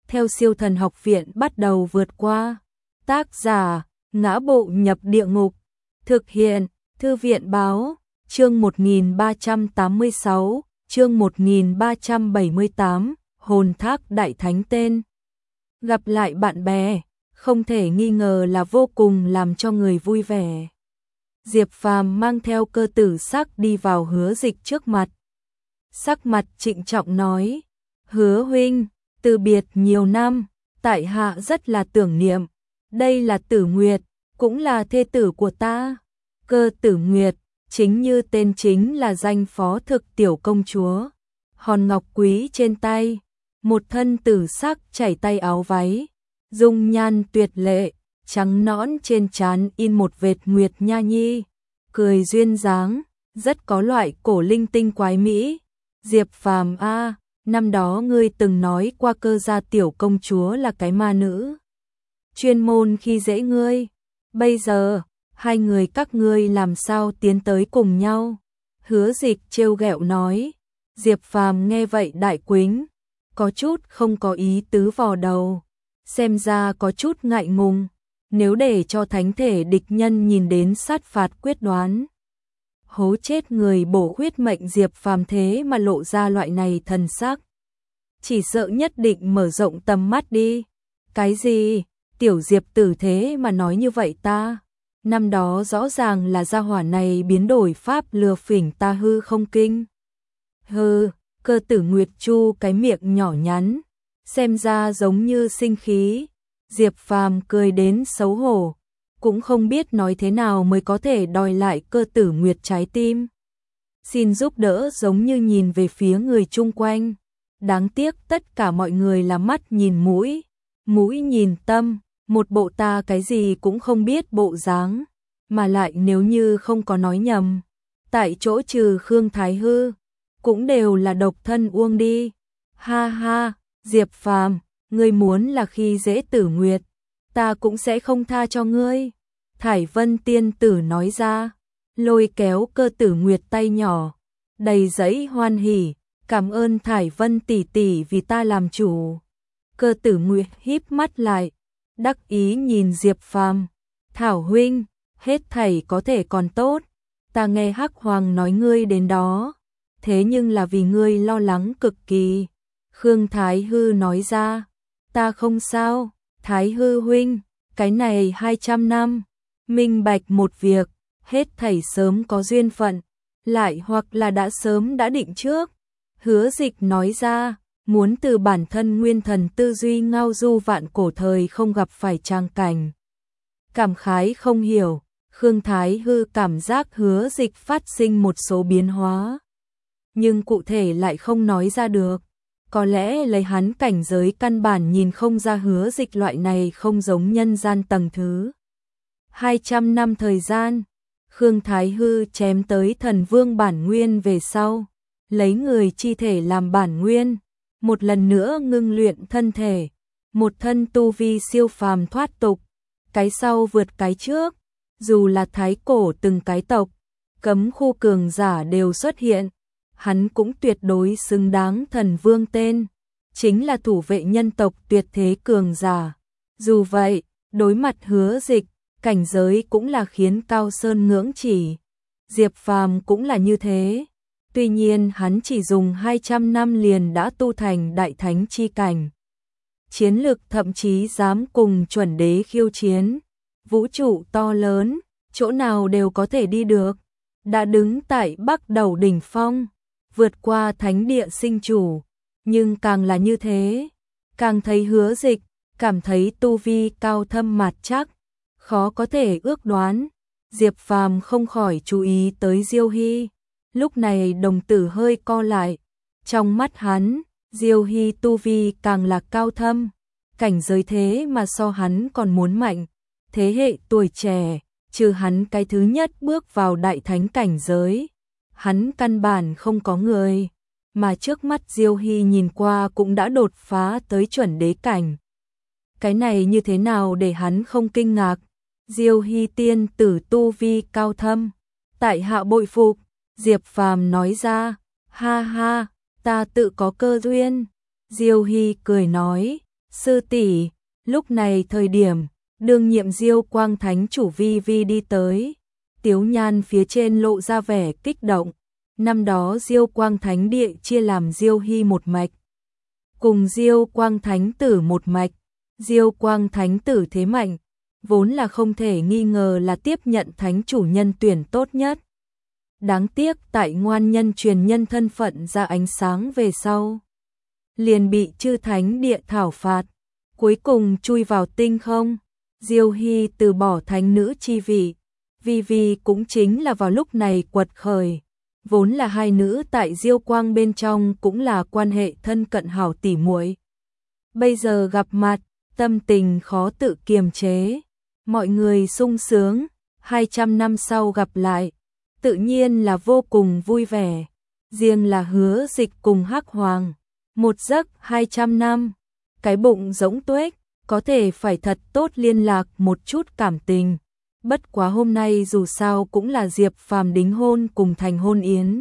theo Siêu Thần Học Viện bắt đầu vượt qua. Tác giả: Ngã Bộ Nhập Địa Ngục. Thực hiện: Thư viện báo. Chương 1386, chương 1378, Hồn Thác Đại Thánh tên. Gặp lại bạn bè, không thể nghi ngờ là vô cùng làm cho người vui vẻ. Diệp Phàm mang theo Cơ Tử Sắc đi vào Hứa Dịch trước mặt. Sắc mặt trịnh trọng nói: Hứa huynh, từ biệt nhiều năm, tại hạ rất là tưởng niệm. Đây là Tử Nguyệt, cũng là thê tử của ta. Cơ Tử Nguyệt, chính như tên chính là danh phó thực tiểu công chúa. Hòn ngọc quý trên tay, một thân tử sắc chảy tay áo váy, dung nhan tuyệt lệ, trắng nõn trên trán in một vệt nguyệt nha nhi, cười duyên dáng, rất có loại cổ linh tinh quái mỹ. Diệp Phàm a, năm đó ngươi từng nói qua Cơ gia tiểu công chúa là cái ma nữ, chuyên môn khi dễ ngươi. Bây giờ, hai người các ngươi làm sao tiến tới cùng nhau? Hứa Dịch trêu ghẹo nói. Diệp Phàm nghe vậy đại quính, có chút không có ý tứ vò đầu, xem ra có chút ngại ngùng, nếu để cho thánh thể địch nhân nhìn đến sát phạt quyết đoán. Hố chết người bổ huyết mệnh. Diệp Phàm thế mà lộ ra loại này thần sắc, chỉ sợ nhất định mở rộng tầm mắt đi. Cái gì? Tiểu Diệp tử thế mà nói như vậy ta? Năm đó rõ ràng là gia hỏa này biến đổi pháp lừa phỉnh ta hư không kinh. Hừ, Cơ Tử Nguyệt chu cái miệng nhỏ nhắn, xem ra giống như sinh khí. Diệp Phàm cười đến xấu hổ, cũng không biết nói thế nào mới có thể đòi lại Cơ Tử Nguyệt trái tim. Xin giúp đỡ giống như nhìn về phía người chung quanh. Đáng tiếc tất cả mọi người là mắt nhìn mũi, mũi nhìn tâm, một bộ ta cái gì cũng không biết bộ dáng. Mà lại nếu như không có nói nhầm, tại chỗ trừ Khương Thái Hư, cũng đều là độc thân uông đi. Ha ha, Diệp Phàm, ngươi muốn là khi dễ Tử Nguyệt, ta cũng sẽ không tha cho ngươi. Thải Vân tiên tử nói ra, lôi kéo Cơ Tử Nguyệt tay nhỏ, đầy giấy hoan hỉ, cảm ơn Thải Vân tỷ tỷ vì ta làm chủ. Cơ Tử Nguyệt híp mắt lại, đắc ý nhìn Diệp Phàm, Thảo huynh, hết thảy có thể còn tốt, ta nghe Hắc Hoàng nói ngươi đến đó, thế nhưng là vì ngươi lo lắng cực kỳ. Khương Thái Hư nói ra, ta không sao, Thái Hư huynh, cái này 200 năm, minh bạch một việc, hết thảy sớm có duyên phận, lại hoặc là đã sớm đã định trước. Hứa Dịch nói ra, muốn từ bản thân nguyên thần tư duy ngao du vạn cổ thời không gặp phải trang cảnh. Cảm khái không hiểu, Khương Thái Hư cảm giác Hứa Dịch phát sinh một số biến hóa, nhưng cụ thể lại không nói ra được. Có lẽ lấy hắn cảnh giới căn bản nhìn không ra Hứa Dịch loại này không giống nhân gian tầng thứ. 200 năm thời gian, Khương Thái Hư chém tới thần vương bản nguyên về sau, lấy người chi thể làm bản nguyên, một lần nữa ngưng luyện thân thể, một thân tu vi siêu phàm thoát tục, cái sau vượt cái trước, dù là thái cổ từng cái tộc, cấm khu cường giả đều xuất hiện, hắn cũng tuyệt đối xứng đáng thần vương tên, chính là thủ vệ nhân tộc tuyệt thế cường giả. Dù vậy, đối mặt Hứa Dịch, cảnh giới cũng là khiến Cao Sơn ngưỡng chỉ. Diệp Phàm cũng là như thế. Tuy nhiên hắn chỉ dùng 200 năm liền đã tu thành đại thánh chi cảnh. Chiến lực thậm chí dám cùng chuẩn đế khiêu chiến. Vũ trụ to lớn, chỗ nào đều có thể đi được. Đã đứng tại Bắc Đầu đỉnh phong, vượt qua thánh địa sinh chủ. Nhưng càng là như thế, càng thấy Hứa Dịch, cảm thấy tu vi cao thâm mạt chắc, khó có thể ước đoán. Diệp Phàm không khỏi chú ý tới Diêu Hy. Lúc này đồng tử hơi co lại, trong mắt hắn, Diêu Hy tu vi càng là cao thâm, cảnh giới thế mà so hắn còn muốn mạnh. Thế hệ tuổi trẻ, trừ hắn cái thứ nhất bước vào đại thánh cảnh giới, hắn căn bản không có người, mà trước mắt Diêu Hy nhìn qua cũng đã đột phá tới chuẩn đế cảnh. Cái này như thế nào để hắn không kinh ngạc? Diêu Hy tiên tử tu vi cao thâm, tại hạ bội phục. Diệp Phàm nói ra, ha ha, ta tự có cơ duyên. Diêu Hy cười nói, Sư tỷ, lúc này thời điểm, đương nhiệm Diêu Quang Thánh chủ Vi Vi đi tới, Tiếu Nhan phía trên lộ ra vẻ kích động. Năm đó Diêu Quang Thánh địa chia làm Diêu Hy một mạch, cùng Diêu Quang Thánh tử một mạch. Diêu Quang Thánh tử thế mạnh, vốn là không thể nghi ngờ là tiếp nhận thánh chủ nhân tuyển tốt nhất. Đáng tiếc tại ngoan nhân truyền nhân thân phận ra ánh sáng về sau, liền bị chư thánh địa thảo phạt, cuối cùng chui vào tinh không. Diêu Hy từ bỏ thánh nữ chi vị, Vi Vi cũng chính là vào lúc này quật khởi. Vốn là hai nữ tại Diêu Quang bên trong cũng là quan hệ thân cận hảo tỉ muội. Bây giờ gặp mặt, tâm tình khó tự kiềm chế. Mọi người sung sướng, 200 năm sau gặp lại, tự nhiên là vô cùng vui vẻ. Riêng là Hứa Dịch cùng Hắc Hoàng, một giấc 200 năm, cái bụng rỗng tuếch, có thể phải thật tốt liên lạc một chút cảm tình. Bất quá hôm nay dù sao cũng là Diệp Phàm đính hôn cùng thành hôn yến.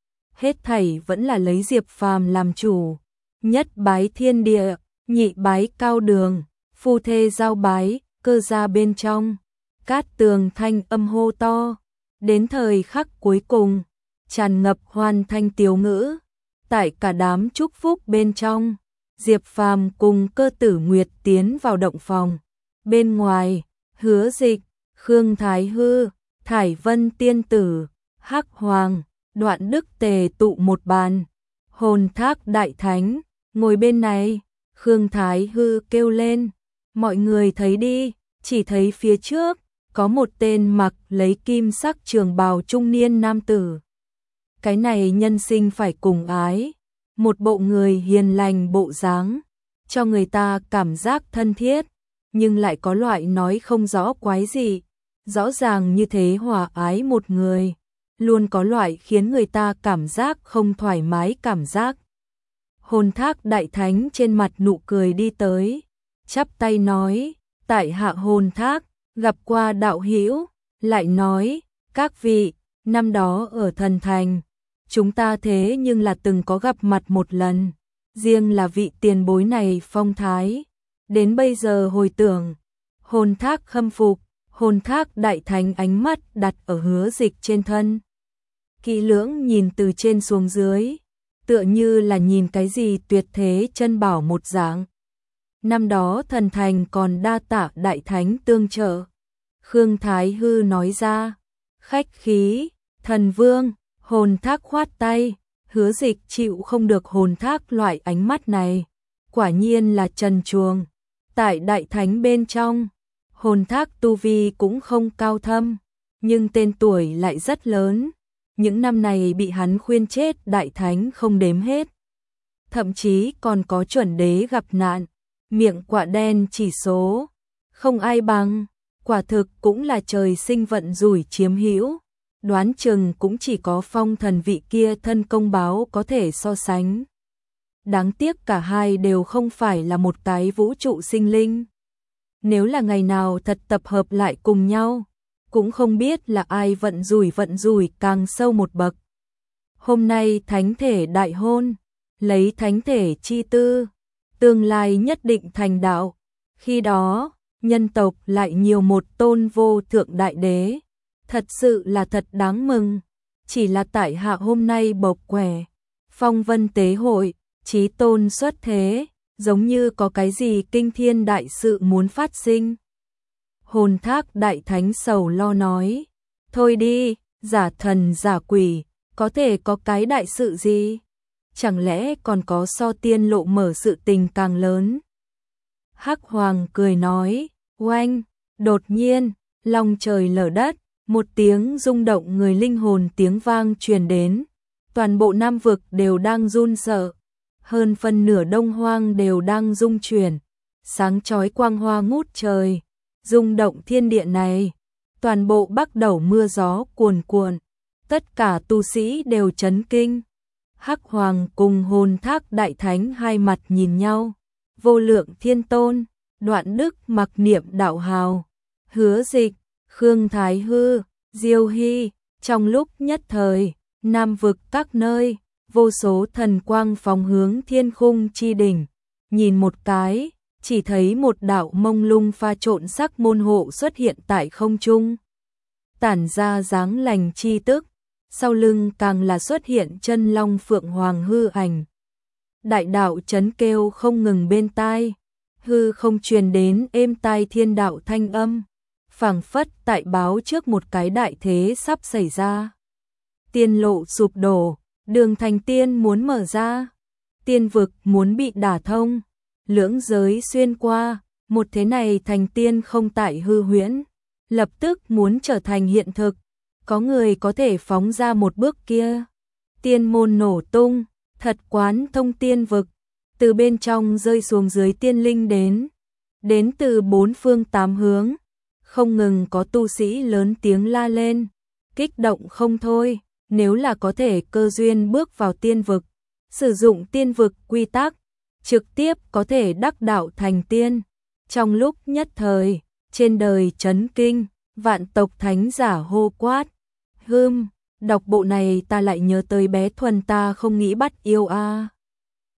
Hết thảy vẫn là lấy Diệp Phàm làm chủ. Nhất bái thiên địa, nhị bái cao đường, phu thê giao bái, cơ gia bên trong. Cát tường thanh âm hô to. Đến thời khắc cuối cùng, tràn ngập hoàn thanh tiếu ngữ. Tại cả đám chúc phúc bên trong, Diệp Phàm cùng Cơ Tử Nguyệt tiến vào động phòng. Bên ngoài, Hứa Dịch, Khương Thái Hư, Thải Vân tiên tử, Hắc Hoàng, Đoạn Đức tề tụ một bàn. Hồn Thác đại thánh, ngồi bên này. Khương Thái Hư kêu lên, mọi người thấy đi, chỉ thấy phía trước có một tên mặc lấy kim sắc trường bào trung niên nam tử. Cái này nhân sinh phải cùng ái, một bộ người hiền lành bộ dáng, cho người ta cảm giác thân thiết, nhưng lại có loại nói không rõ quái gì. Rõ ràng như thế hòa ái một người, luôn có loại khiến người ta cảm giác không thoải mái cảm giác. Hồn Thác đại thánh trên mặt nụ cười đi tới, chắp tay nói, tại hạ Hồn Thác, gặp qua đạo hữu, lại nói, các vị, năm đó ở thần thành, chúng ta thế nhưng là từng có gặp mặt một lần, riêng là vị tiền bối này phong thái, đến bây giờ hồi tưởng, Hồn Thác khâm phục. Hồn Thác đại thánh ánh mắt đặt ở Hứa Dịch trên thân, kỹ lưỡng nhìn từ trên xuống dưới, tựa như là nhìn cái gì tuyệt thế chân bảo một dạng. Năm đó thần thành còn đa tạ đại thánh tương trợ. Khương Thái Hư nói ra, khách khí, thần vương. Hồn Thác khoát tay, Hứa Dịch chịu không được Hồn Thác loại ánh mắt này, quả nhiên là trần truồng. Tại đại thánh bên trong, Hồn Thác tu vi cũng không cao thâm, nhưng tên tuổi lại rất lớn. Những năm này bị hắn khuyên chết đại thánh không đếm hết. Thậm chí còn có chuẩn đế gặp nạn, miệng quạ đen chỉ số, không ai bằng, quả thực cũng là trời sinh vận rủi chiếm hữu. Đoán chừng cũng chỉ có Phong Thần vị kia thân công báo có thể so sánh. Đáng tiếc cả hai đều không phải là một cái vũ trụ sinh linh. Nếu là ngày nào thật tập hợp lại cùng nhau, cũng không biết là ai vận rủi càng sâu một bậc. Hôm nay thánh thể đại hôn, lấy thánh thể chi tư, tương lai nhất định thành đạo. Khi đó, nhân tộc lại nhiều một tôn vô thượng đại đế. Thật sự là thật đáng mừng. Chỉ là tại hạ hôm nay bộc quẻ, phong vân tế hội, chí tôn xuất thế, giống như có cái gì kinh thiên đại sự muốn phát sinh. Hồn Thác đại thánh sầu lo nói, thôi đi, giả thần giả quỷ, có thể có cái đại sự gì? Chẳng lẽ còn có so tiên lộ mở sự tình càng lớn? Hắc Hoàng cười nói, oanh, đột nhiên, long trời lở đất, một tiếng rung động người linh hồn tiếng vang truyền đến. Toàn bộ Nam vực đều đang run sợ, hơn phân nửa Đông Hoang đều đang rung chuyển, sáng chói quang hoa ngút trời, rung động thiên địa này. Toàn bộ Bắc Đẩu mưa gió cuồn cuộn, tất cả tu sĩ đều chấn kinh. Hắc Hoàng cùng Hồn Thác đại thánh hai mặt nhìn nhau, Vô Lượng Thiên Tôn, Đoạn Đức mặc niệm đạo hào, Hứa Dịch, Khương Thái Hư, Diêu Hy, trong lúc nhất thời, Nam vực các nơi, vô số thần quang phóng hướng thiên khung chi đỉnh, nhìn một cái, chỉ thấy một đạo mông lung pha trộn sắc môn hộ xuất hiện tại không trung, tản ra dáng lành chi tức, sau lưng càng là xuất hiện chân long phượng hoàng hư ảnh. Đại đạo chấn kêu không ngừng bên tai, hư không truyền đến êm tai thiên đạo thanh âm, phảng phất tại báo trước một cái đại thế sắp xảy ra. Tiên lộ sụp đổ, đường thành tiên muốn mở ra, tiên vực muốn bị đả thông, lưỡng giới xuyên qua, một thế này thành tiên không tại hư huyễn, lập tức muốn trở thành hiện thực, có người có thể phóng ra một bước kia. Tiên môn nổ tung, thật quán thông tiên vực, từ bên trong rơi xuống dưới tiên linh đến từ bốn phương tám hướng, không ngừng có tu sĩ lớn tiếng la lên, kích động không thôi, nếu là có thể cơ duyên bước vào tiên vực, sử dụng tiên vực quy tắc, trực tiếp có thể đắc đạo thành tiên. Trong lúc nhất thời, trên đời chấn kinh, vạn tộc thánh giả hô quát, đọc bộ này ta lại nhớ tới bé Thuần ta không nghĩ bắt yêu a.